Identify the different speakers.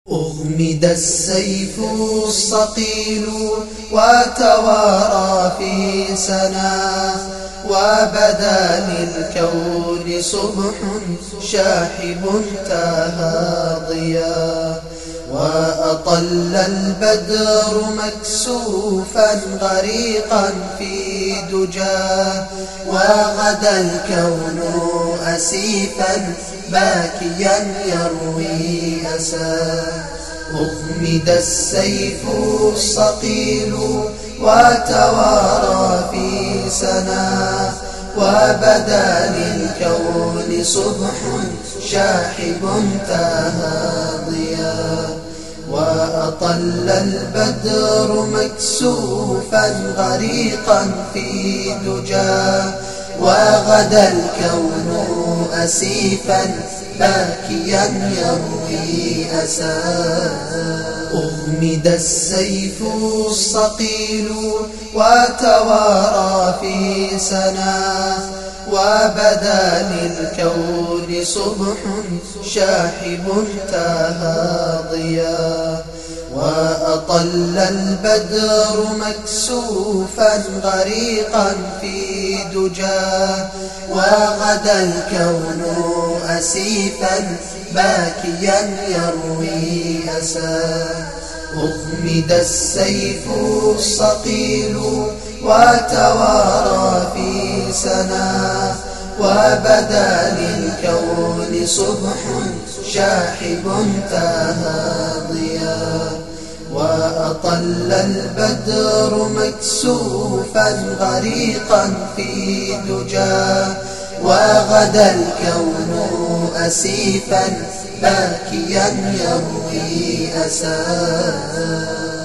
Speaker 1: أغمد السيف الصقيل وتوارى في سنا، وبدا للكون صبح شاحب تاها ضيا، وأطل البدر مكسوفا غريقا في دجاه، وغدا الكون أسيفا باكيا يروي أساه. أغمد السيف الصقيل وتوارى في سنا، وبدا للكون صبح شاحب تاها ضيا، وأطل البدر مكسوفا غريقا في دجاه، وغدا الكون أسيفا باكيا يروي أساه. أغمد السيف الصقيل وتوارى في سنا، وبدا للكون صبح شاحب تاها ضيا، وأطل البدر مكسوفا غريقا في دجاه، وغدا الكون أسيفا باكيا يروي أساه. أغمد السيف الصقيل وتوارى في سنا، وبدا للكون صبح شاحب تاها ضيا، وأطل البدر مكسوفا غريقا في دجاه، وغدا الكون أسيفا باكيا يروي أساه.